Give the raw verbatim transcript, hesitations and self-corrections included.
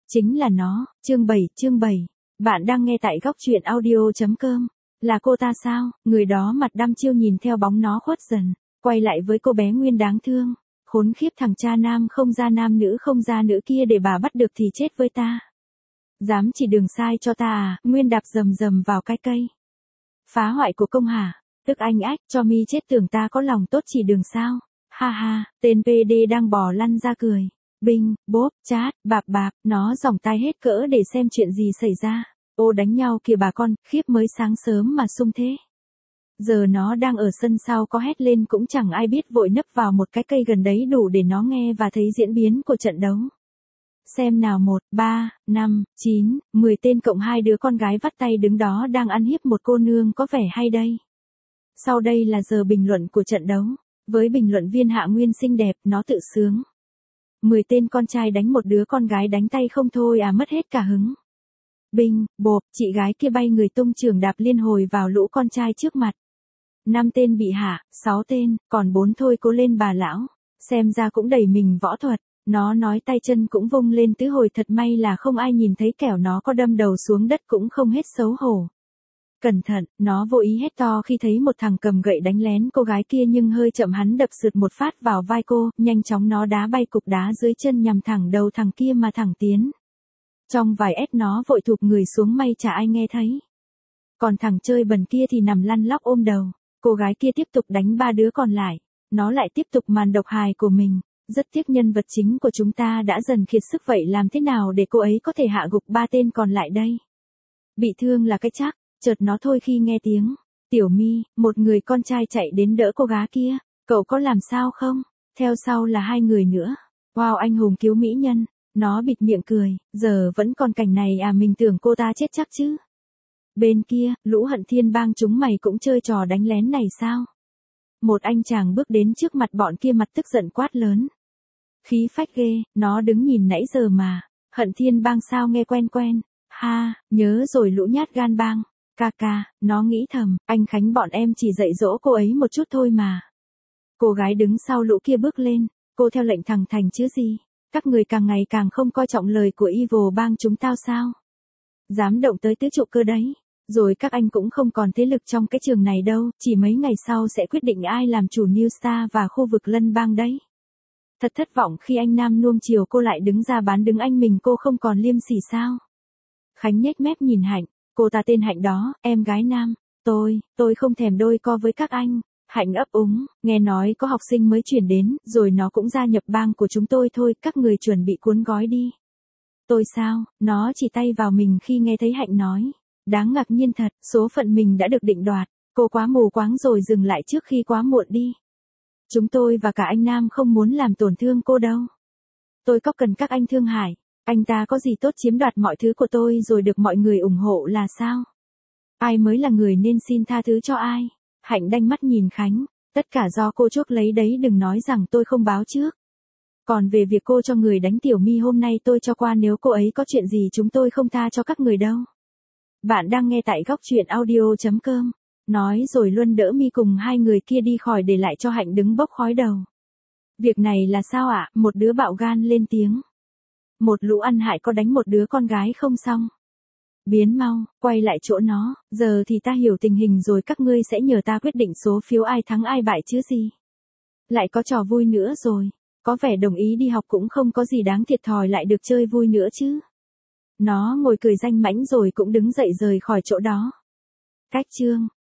Chính là nó, chương bảy, chương bảy. Bạn đang nghe tại góc truyện audio.com. Là cô ta sao? Người đó mặt đăm chiêu nhìn theo bóng nó khuất dần, quay lại với cô bé Nguyên đáng thương. Khốn khiếp, thằng cha nam không ra nam nữ không ra nữ kia để bà bắt được thì chết với ta. Dám chỉ đường sai cho ta à? Nguyên đạp rầm rầm vào cái cây. Phá hoại của công hả? Tức anh ách, cho mi chết, tưởng ta có lòng tốt chỉ đường sao? Ha ha, tên pê đê đang bò lăn ra cười. Binh, bốp, chát, bạp bạp, nó giỏng tai hết cỡ để xem chuyện gì xảy ra. Ô đánh nhau kìa bà con, khiếp, mới sáng sớm mà sung thế. Giờ nó đang ở sân sau, có hét lên cũng chẳng ai biết, vội nấp vào một cái cây gần đấy đủ để nó nghe và thấy diễn biến của trận đấu. Xem nào, một, ba, năm, chín, mười tên cộng hai đứa con gái vắt tay đứng đó đang ăn hiếp một cô nương, có vẻ hay đây. Sau đây là giờ bình luận của trận đấu. Với bình luận viên Hạ Nguyên xinh đẹp, nó tự sướng. Mười tên con trai đánh một đứa con gái đánh tay không thôi à, mất hết cả hứng. Binh, bộp, chị gái kia bay người tung chưởng đạp liên hồi vào lũ con trai trước mặt. Năm tên bị hạ, sáu tên, còn bốn thôi, cố lên bà lão. Xem ra cũng đầy mình võ thuật. Nó nói tay chân cũng vung lên tứ hồi, thật may là không ai nhìn thấy, kẻo nó có đâm đầu xuống đất cũng không hết xấu hổ. Cẩn thận, nó vô ý hét to khi thấy một thằng cầm gậy đánh lén cô gái kia, nhưng hơi chậm, hắn đập sượt một phát vào vai cô, nhanh chóng nó đá bay cục đá dưới chân nhằm thẳng đầu thằng kia mà thẳng tiến. Trong vài ét nó vội thụp người xuống, may chả ai nghe thấy. Còn thằng chơi bẩn kia thì nằm lăn lóc ôm đầu. Cô gái kia tiếp tục đánh ba đứa còn lại. Nó lại tiếp tục màn độc hài của mình. Rất tiếc nhân vật chính của chúng ta đã dần kiệt sức, vậy làm thế nào để cô ấy có thể hạ gục ba tên còn lại đây? Bị thương là cái chắc. Chợt nó thôi khi nghe tiếng Tiểu My, một người con trai chạy đến đỡ cô gái kia. Cậu có làm sao không? Theo sau là hai người nữa. Wow, anh hùng cứu mỹ nhân. Nó bịt miệng cười, giờ vẫn còn cảnh này à, mình tưởng cô ta chết chắc chứ. Bên kia, lũ Hận Thiên Bang chúng mày cũng chơi trò đánh lén này sao? Một anh chàng bước đến trước mặt bọn kia, mặt tức giận quát lớn. Khí phách ghê, nó đứng nhìn nãy giờ mà. Hận Thiên Bang sao nghe quen quen. Ha, nhớ rồi, lũ nhát gan bang. Ca ca, nó nghĩ thầm, anh Khánh bọn em chỉ dạy dỗ cô ấy một chút thôi mà. Cô gái đứng sau lũ kia bước lên, cô theo lệnh thằng Thành chứ gì. Các người càng ngày càng không coi trọng lời của Evil Bang chúng tao sao? Dám động tới tứ trụ cơ đấy. Rồi các anh cũng không còn thế lực trong cái trường này đâu, chỉ mấy ngày sau sẽ quyết định ai làm chủ New Star và khu vực Lân Bang đấy. Thật thất vọng khi anh Nam nuông chiều cô lại đứng ra bán đứng anh mình, cô không còn liêm sỉ sao? Khánh nhếch mép nhìn Hạnh, cô ta tên Hạnh đó, em gái Nam. Tôi, tôi không thèm đôi co với các anh. Hạnh ấp úng, nghe nói có học sinh mới chuyển đến, rồi nó cũng gia nhập bang của chúng tôi thôi, các người chuẩn bị cuốn gói đi. Tôi sao? Nó chỉ tay vào mình khi nghe thấy Hạnh nói. Đáng ngạc nhiên thật, số phận mình đã được định đoạt. Cô quá mù quáng rồi, dừng lại trước khi quá muộn đi. Chúng tôi và cả anh Nam không muốn làm tổn thương cô đâu. Tôi có cần các anh thương hại. Anh ta có gì tốt chiếm đoạt mọi thứ của tôi rồi được mọi người ủng hộ là sao? Ai mới là người nên xin tha thứ cho ai? Hạnh đanh mắt nhìn Khánh, tất cả do cô chuốc lấy đấy, đừng nói rằng tôi không báo trước. Còn về việc cô cho người đánh Tiểu My hôm nay, tôi cho qua, nếu cô ấy có chuyện gì chúng tôi không tha cho các người đâu. Bạn đang nghe tại góc truyện audio.com. Nói rồi Luân đỡ Mi cùng hai người kia đi khỏi, để lại cho Hạnh đứng bốc khói đầu. Việc này là sao ạ? À? Một đứa bạo gan lên tiếng. Một lũ ăn hại có đánh một đứa con gái không xong. Biến mau, quay lại chỗ nó, giờ thì ta hiểu tình hình rồi, các ngươi sẽ nhờ ta quyết định số phiếu ai thắng ai bại chứ gì. Lại có trò vui nữa rồi, có vẻ đồng ý đi học cũng không có gì đáng thiệt thòi, lại được chơi vui nữa chứ. Nó ngồi cười danh mãnh rồi cũng đứng dậy rời khỏi chỗ đó. Cách chương